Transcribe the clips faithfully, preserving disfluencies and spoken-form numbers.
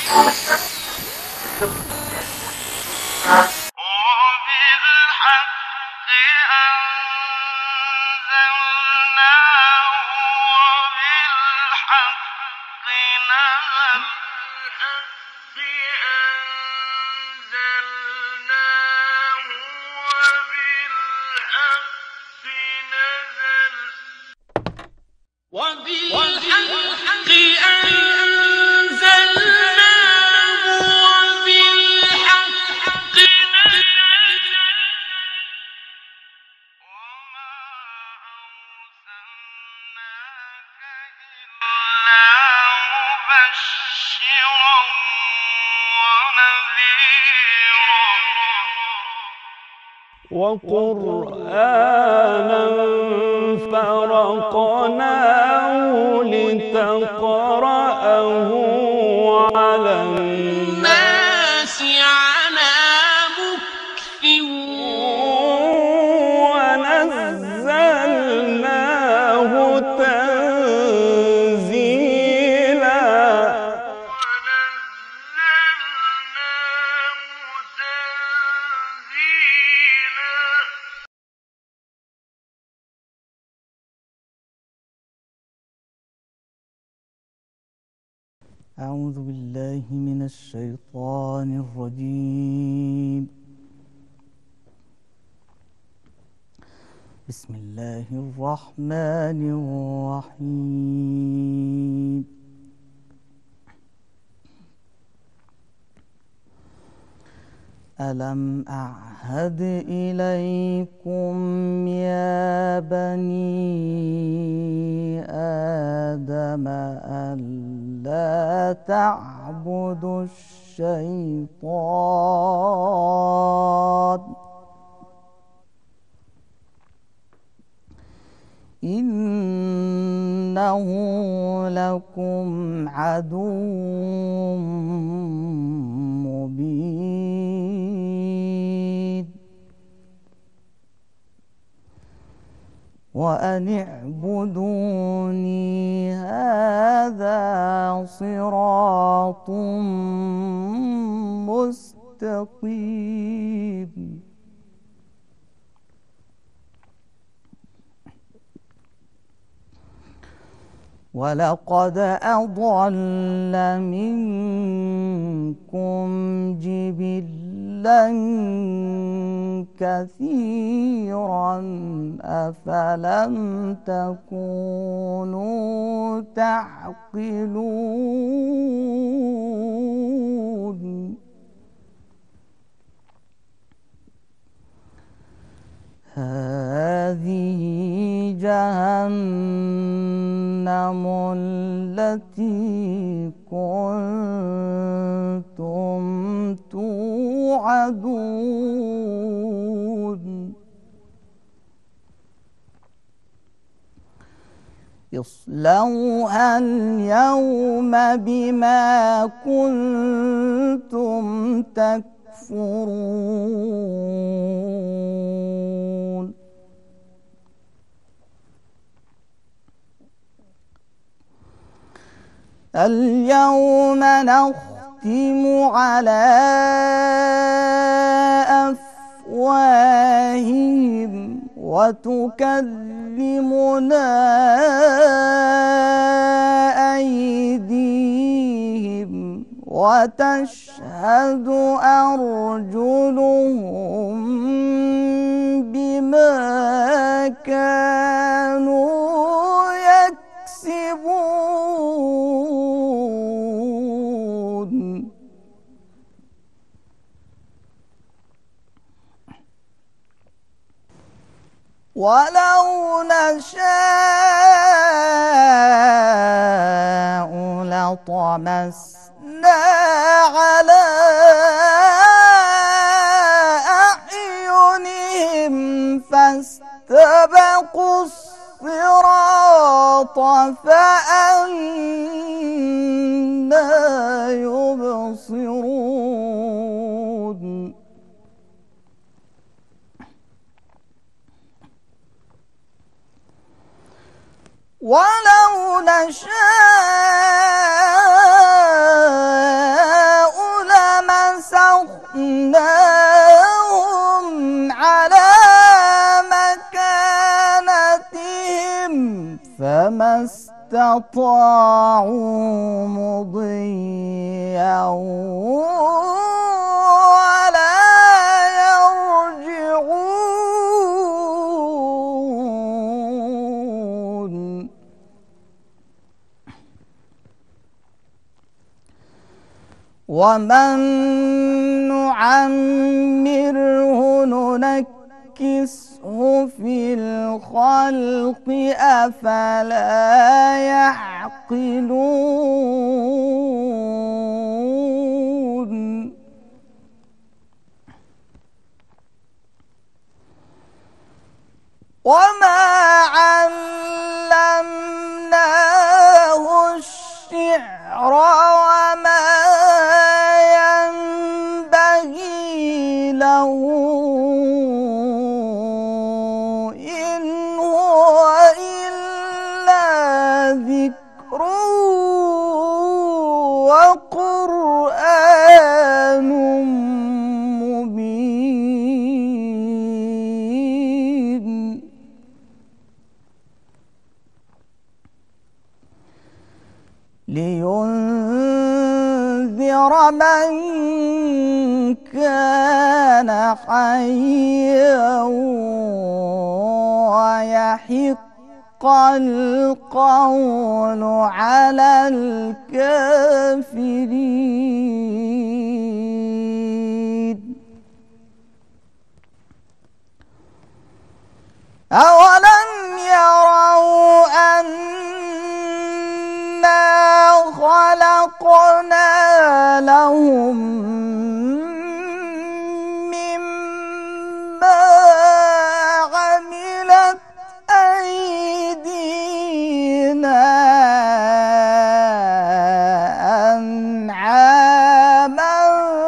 وقرآنا فرقناه لتقرأه على الناس على مكث ونزلناه تنزيلا أعوذ بالله من الشيطان الرجيم. بسم الله الرحمن الرحيم. ألم أعهد إليكم يا بني آدم ألا تعبدوا الشيطان إنه لكم عدو مبين وأن اعبدوني هذا صراط مستقيم. ولقد أضل منكم جبلا كثيرا أفلم تكونوا تعقلون. هذه جهنم التي كنتم توعدون اصلوها اليوم بما كنتم تكفرون. اليوم نختم على أفواههم وتكلمنا أيديهم وتشهد أرجلهم بما كانوا يكسبون. ولو نشاء لطمسنا على أعينهم فاستبقوا الصراط فأنى يبصرون. ولو نشاء استطاعوا مضيا ولا يرجعون ومن نعمره ننكسه في الخلق أفلا يعقلون وما علمناه الشعر وما ينبغي له إن هو إلا ذكر وقرآن مبين لينذر من كان حيا ويحق القول على الكافرين أولم يروا أنا خلقنا لهم مما عملت أيدينا أنعاما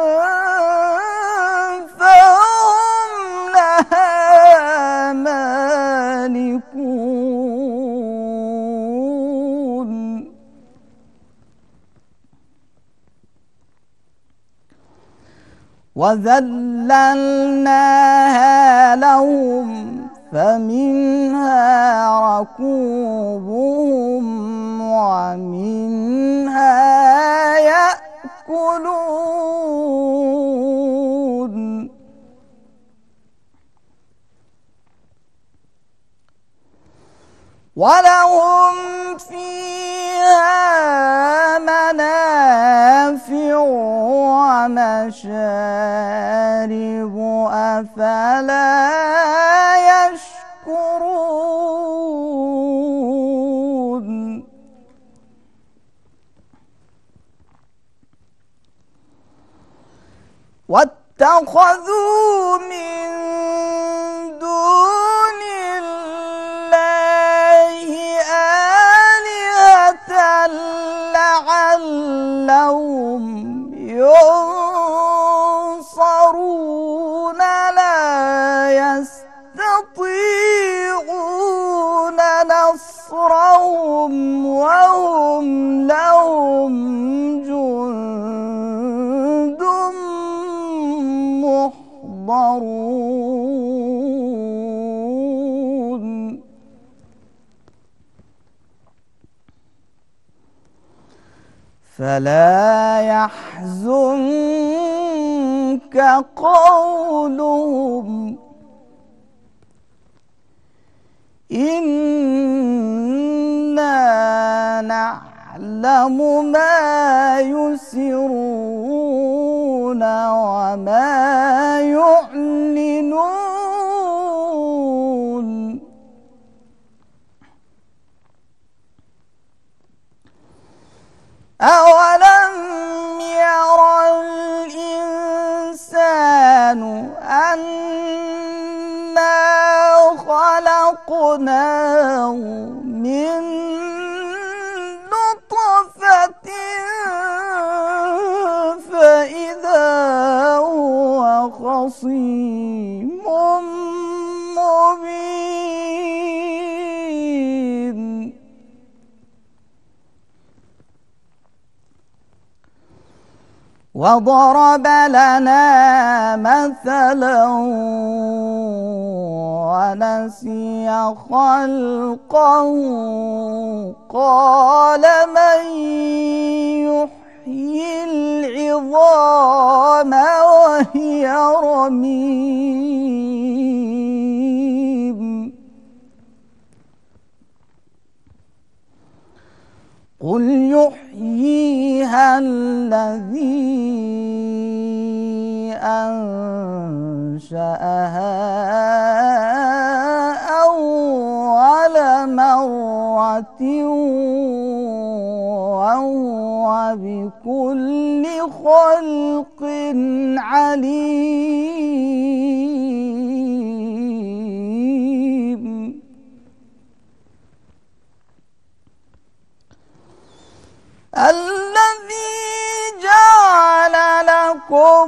فهم لها مالكون وذللناها لهم فمنها ركوبهم ومنها يأكلون ولهم فيها منافع ومشارب أفلا يشكرون واتخذوا من دون الله آلهة لعلهم ينصرون لا يستطيعون نصرهم وهم لهم جند محضرون فلا يحزنك قولهم إنا نعلم ما يسرون وما يعلنون أولم يرى الإنسان أنا خلقناه من نطفة فإذا هو خصيم مبين وضرب لنا مثلا ونسي خلقه قال من يحيي العظام وهي رميم قل يحييها الذي أنشأها أول مرة وهو بكل خلق عليم الذي جعل لكم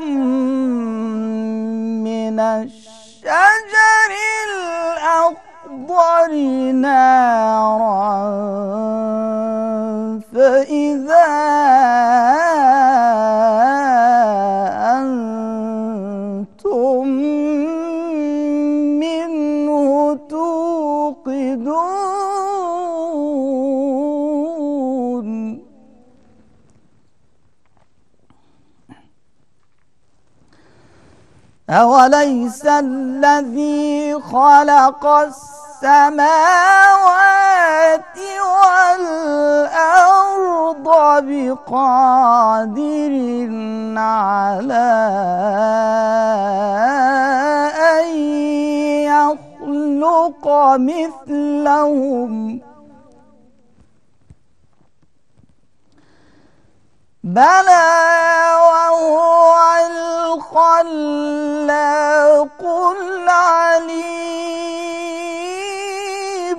من الشجر الأخضر نارا فإذا أنتم منه توقدون أوليس الذي خلق السماوات والأرض بقادر على أن يخلق مثلهم بلى وهو الخلاق العليم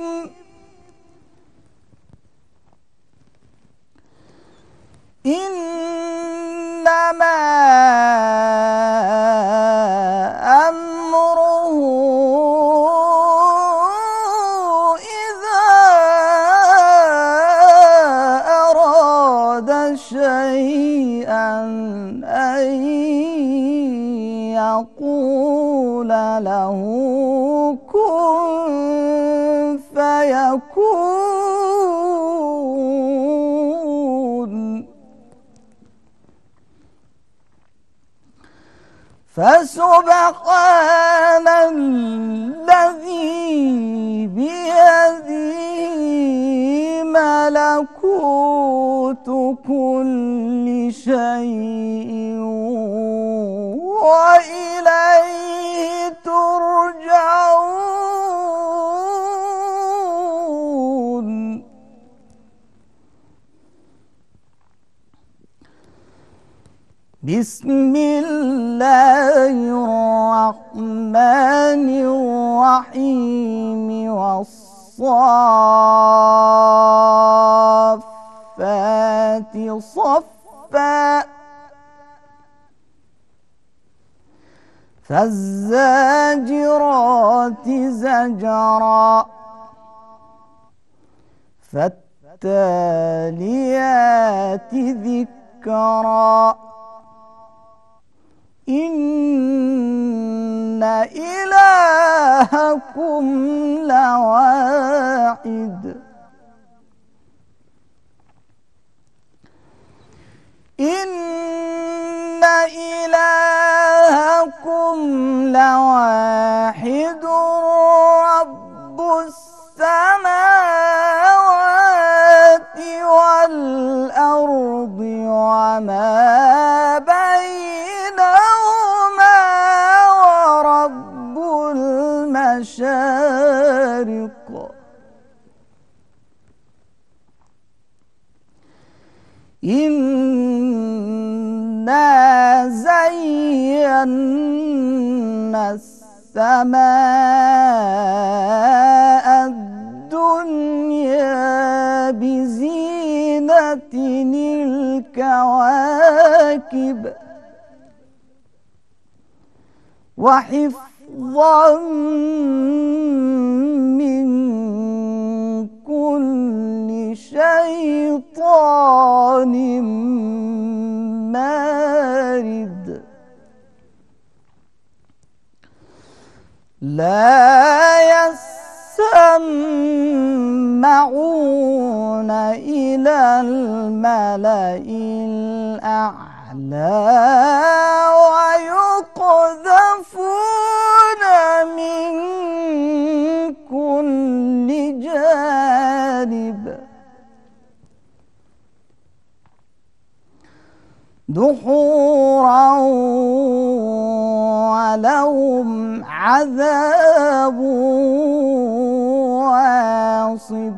إنما أمره إذا أراد شيئا أن يقول له كن فيكون فسبحان الذي بيده ملكوت كل شيء وإليه ترجعون بسم الله الرحمن الرحيم والصافات صفا فالزاجرات زجرا فالتاليات ذكرا إن إلهكم لواحد إن إلهكم لواحد رب السماوات والأرض وما بينهما ورب المشارق إنا زينا السماء الدنيا بزينة الكواكب وحفظا من كل شيطان مارد لا يسمعون إلى الملأ الأعلى ويقذفون من كل جانب دحورا ولهم عذاب واصب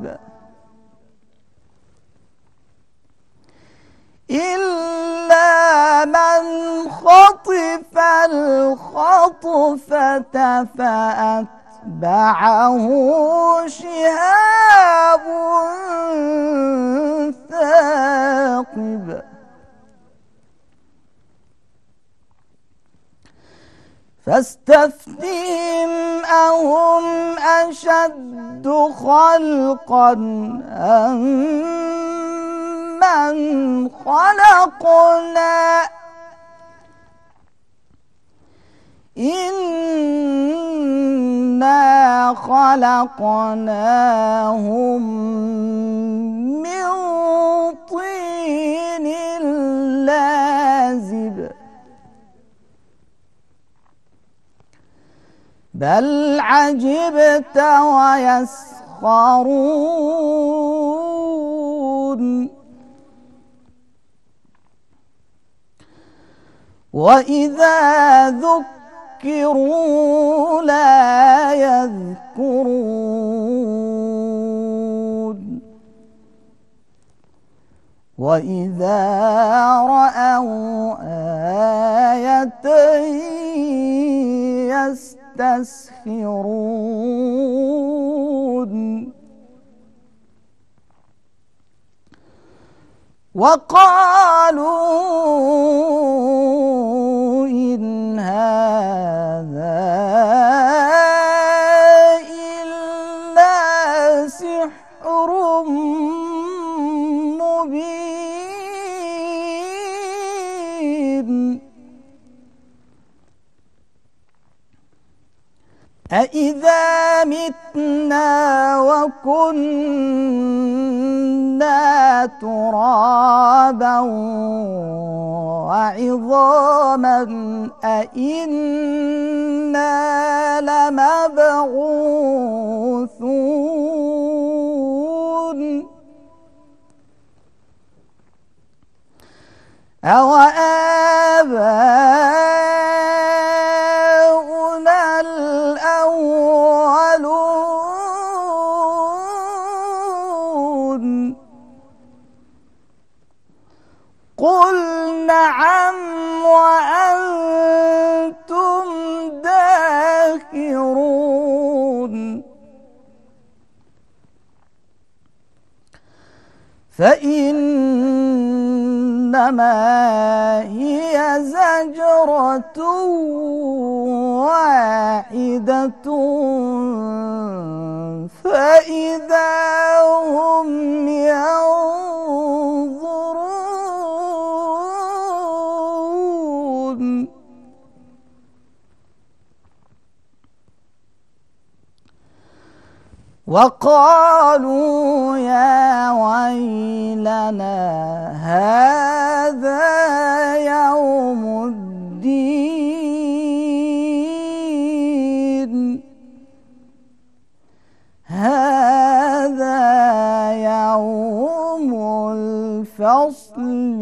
إلا من خطف الخطفة فأتبعه شهاب ثاقب فاستفتهم أهم أشد خلقا أم من خلقنا إنا خلقناهم من طين لازب بل عجبت ويسخرون وإذا ذكروا لا يذكرون وإذا رأوا آية يستسخرون وقالوا إن هذا إلا سحر مبين أإذا متنا وكنا ترابا وعظاما أإنا لمبعوثون أوآباؤنا الأولون قل نعم وأنتم داخرون فإنما هي زجرة واحدة فإذا هم ينظرون وقالوا يا ويلنا هذا يوم الدين هذا يوم الفصل